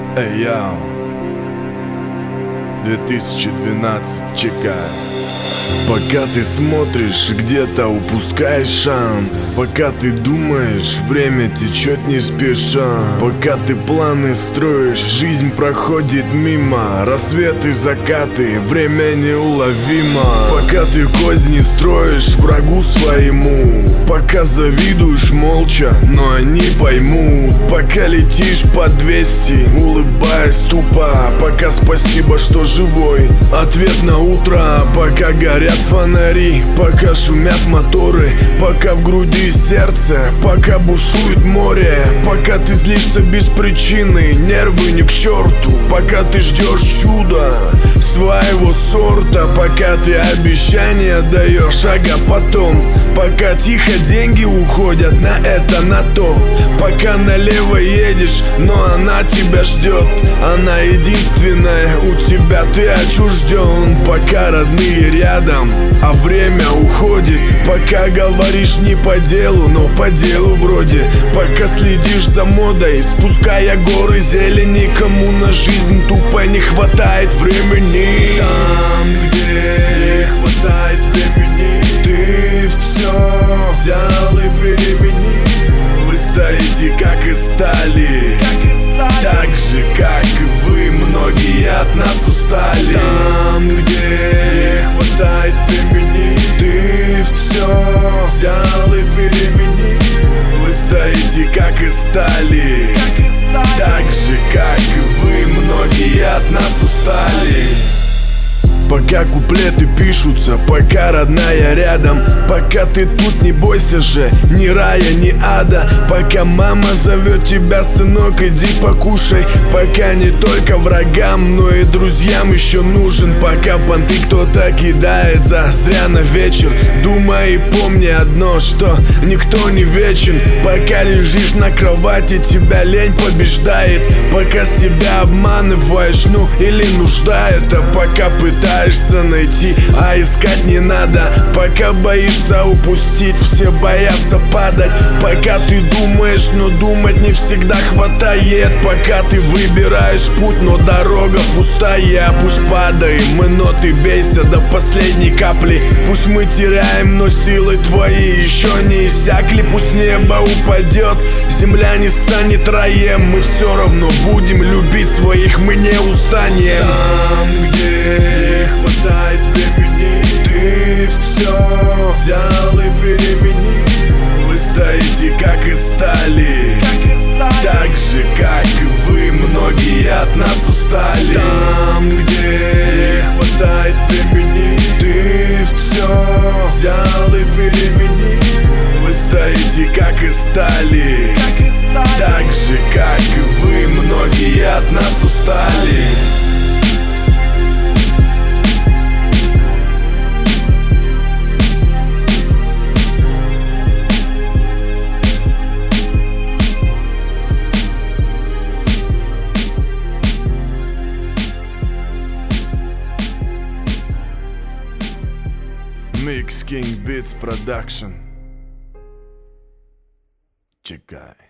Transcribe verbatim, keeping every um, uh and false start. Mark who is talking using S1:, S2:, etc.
S1: Эй, яу, две тысячи двенадцать, чекай. Пока ты смотришь, где-то упускаешь шанс. Пока ты думаешь, время течет не спеша. Пока ты планы строишь, жизнь проходит мимо. Рассветы, закаты, время неуловимо. Пока ты козни строишь врагу своему. Пока завидуешь молча, но они поймут. Пока летишь по двести, улыбаясь тупо. Пока спасибо, что живой, ответ на утро. Пока горят фонари, пока шумят моторы, пока в груди сердце, пока бушует море. Пока ты злишься без причины, нервы не к черту. Пока ты ждешь чуда своего сорта. Пока ты обещания даешь, ага потом. Пока тихо деньги уходят на это, на то. Пока налево едешь, но она тебя ждет. Она единственная, у тебя ты отчужден. Пока родные рядом, а время уходит. Пока говоришь не по делу, но по делу вроде. Пока следишь за модой, спуская горы зелени. Кому на жизнь тупо не хватает времени. Там, где не хватает времени, ты все взял и переменил. Вы стоите как и стали, так же как и вы, многие от нас устали. Там, где не хватает времени, ты все взял и переменил. Вы стоите как и стали, так же как и вы, многие от нас устали. Пока куплеты пишутся, пока родная рядом. Пока ты тут, не бойся же ни рая, ни ада. Пока мама зовет тебя, сынок, иди покушай. Пока не только врагам, но и друзьям еще нужен. Пока понты кто-то кидает за зря на вечер. Думай и помни одно, что никто не вечен. Пока лежишь на кровати, тебя лень побеждает. Пока себя обманываешь, ну или нужда это. Пока пытаешься найти, а искать не надо. Пока боишься упустить, все боятся падать. Пока ты думаешь, но думать не всегда хватает. Пока ты выбираешь путь, но дорога пустая. Пусть падаем мы, но ты бейся до последней капли. Пусть мы теряем, но силы твои еще не иссякли. Пусть небо упадет, земля не станет раем. Мы все равно будем любить своих, мы не устанем. Там, где хватает времени, ты все взял и переменил. Вы стоите как и стали, так же как и вы, многие от нас устали. Там, где хватает времени, ты все взял и переменил. Вы стоите как и стали, так же как и вы, многие от нас устали. Mix King Beats Production. Чекай.